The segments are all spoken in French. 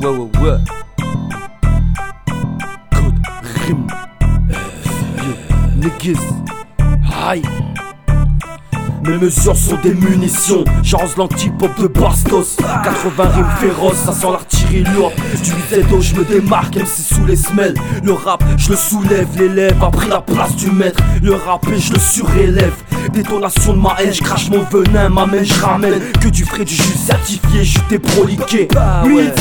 ouais. Code rime. Niggas. Aïe. Mes mesures sont des munitions, j'arrose l'antipop de Bastos. 80 rimes féroces, ça sent l'artillerie lourde. Du 8 je me démarque, MC sous les semelles. Le rap, je le soulève, l'élève a pris la place du maître. Le rap et je le surélève. Détonation de ma haine, je crache mon venin, ma main je ramène que du frais du jus certifié, je t'ai proliqué. 8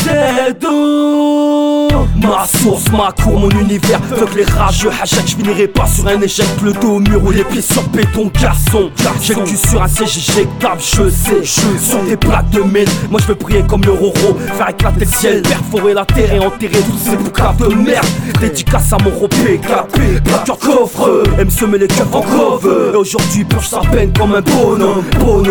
ma source, ma cour, mon univers. Fuck les rageux, hashtag, je finirai pas sur un échec. Le dos au mur ou les pieds sur béton, garçon. J'ai le cul sur un siège éjectable, je sais. Sur des plaques de mine, moi je veux prier comme le Roro. Faire éclater le ciel, perforer la terre et enterrer tous ces boucaves de merde. Dédicace à mon ropé, plaqueur coffre. Aime semer les keufs en grove. Et aujourd'hui purge sa peine comme un bonhomme.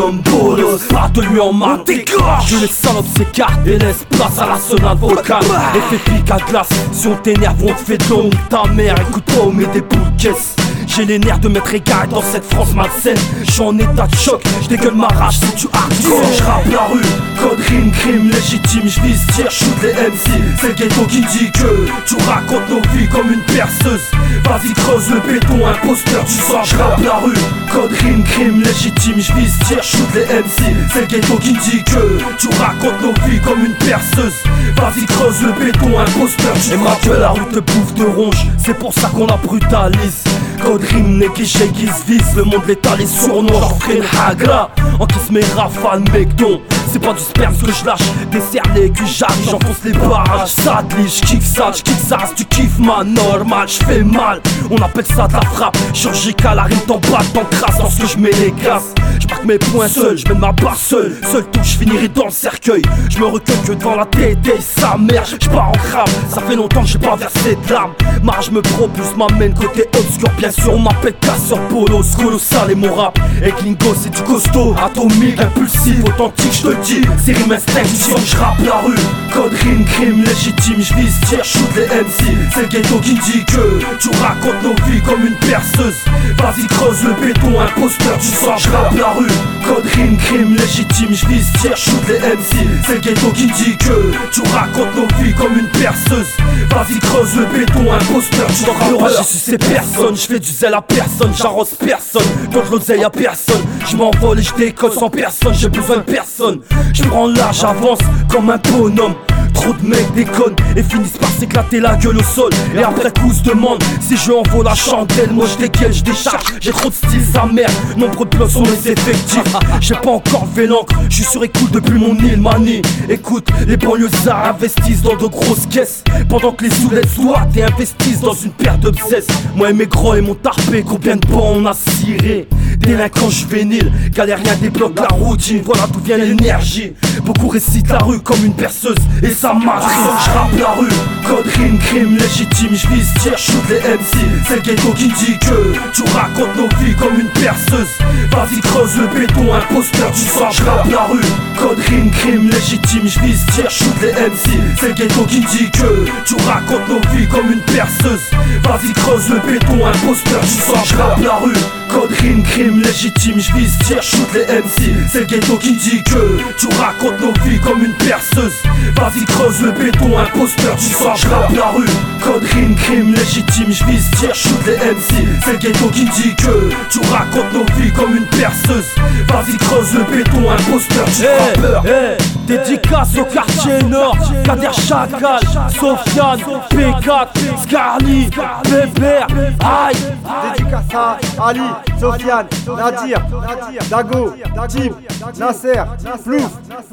Bolos, pas de lui en main, dégage. Je les salopes s'écartent et laisse place à l'arsenal vocal. Effet pique à glace, si on t'énerve on te fait de l'ombre. Ta mère, écoute pas on met des boules de caisse. J'ai les nerfs de m'être égaré dans cette France malsaine. J'suis en état de choc, j'dégueule ma rage si tu hardcore. J'rappe la rue, code rime, crime légitime. J'vise, tire, shoot les MC. C'est le ghetto qui dit que tu racontes nos vies comme une perceuse. Vas-y creuse le béton, imposteur du soir. J'rappe la rue, code rime, crime légitime. J'vise, tire, shoot les MC. C'est le ghetto qui dit que tu racontes nos vies comme une perceuse. Vas-y creuse le béton, imposteur du soir. Et ma gueule la rue te bouffe de ronge, c'est pour ça qu'on la brutalise. Code rime, négé, qui se vise, le monde l'état, les sournois, j'en ferai une hagra. En qui se met rafale, mec, non. C'est pas du sperme ce que je lâche, décerné que j'arrive, j'enfonce les barrages. Sadly, j'kiffe ça, tu kiffes ma normal, j'fais mal. On appelle ça de la frappe, chirurgicale, la rime t'emballe, t'encrasse dans ce que j'mets les grâces. J'marque mes points seul, j'mène ma barre seul. Seul touche, j'finirai dans le cercueil. J'me recueille que devant la tête et sa mère. J'pars en crabe, ça fait longtemps que j'ai pas versé de larmes. Marge me propulse, m'amène côté obscur. Bien sûr, on m'appelle casseur polos, colossal et mon rap. Et Klingo, c'est du costaud, atomique, impulsif, authentique, j'te le dis. C'est rime instinction, j'rappe la rue. Code rime, crime légitime, j'vise, tire, shoot les MC. C'est le ghetto qui dit que tu racontes nos vies comme une perceuse. Vas-y creuse le béton, imposteur du soir. J'rappe la rue, code rime, crime légitime, j'vise, tire, shoot les MC. C'est le ghetto qui dit que tu racontes nos vies comme une perceuse. Vas-y creuse le béton, imposteur du soir. J'ai sucé personne, j'fais du zèle à personne, j'arrose personne, donc l'oseille à personne. J'm'envole et j'décolle sans personne, j'ai besoin de personne. J'prends l'âge, j'avance comme un bonhomme. Trop de mecs déconnent et finissent par s'éclater la gueule au sol. Et après coup se demande si je envoie la chandelle. Moi je dégaine, je décharge, j'ai trop de style sa mère. Nombreux de blocs sont mes effectifs. J'ai pas encore levé l'encre, je suis sur écoute depuis mon île manie. Écoute, les banlieusards investissent dans de grosses caisses, pendant que les soulettes squattent et investissent dans une paire d'obsesses. Moi et mes gros et mon tarpé, combien de bancs on a ciré. Délinquant juvénile, galérien débloque la routine, voilà d'où vient l'énergie. Beaucoup récitent la rue comme une perceuse et ça marche. J'rappe la rue, code rime, crime légitime, j'vise, tire, shoot les MC. C'est le ghetto qui dit que tu racontes nos vies comme une perceuse. Vas-y creuse le béton, imposteur du soir. J'rappe la rue, code rime, crime légitime, j'vise, tire, shoot les MC. C'est le ghetto qui dit que tu racontes nos vies comme une perceuse. Vas-y creuse le béton, imposteur du soir. J'rappe la rue, code rime, crime légitime, j'vise, tire, shoot les MC. C'est le ghetto qui dit que tu racontes nos vies comme une perceuse. Vas-y creuse le béton, imposteur du soir. J'rappe la rue, code rime, crime légitime, j'vise, tire, shoot les MC. C'est le ghetto qui dit que tu racontes nos vies comme une perceuse. Vas-y creuse le béton, imposteur du rappeur. Dédicace au quartier nord, Kader Chacal, Sofiane, P4, Scarly, Bébert, aïe. Dédicace à Ali, Sofiane, Nadir, Dago, Tib, Nasser, Flouf,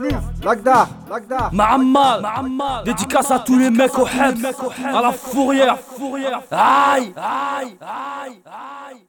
Lagdar, Mahamad. Dédicace à tous les mecs au Hebs, à la fourrière. Aïe.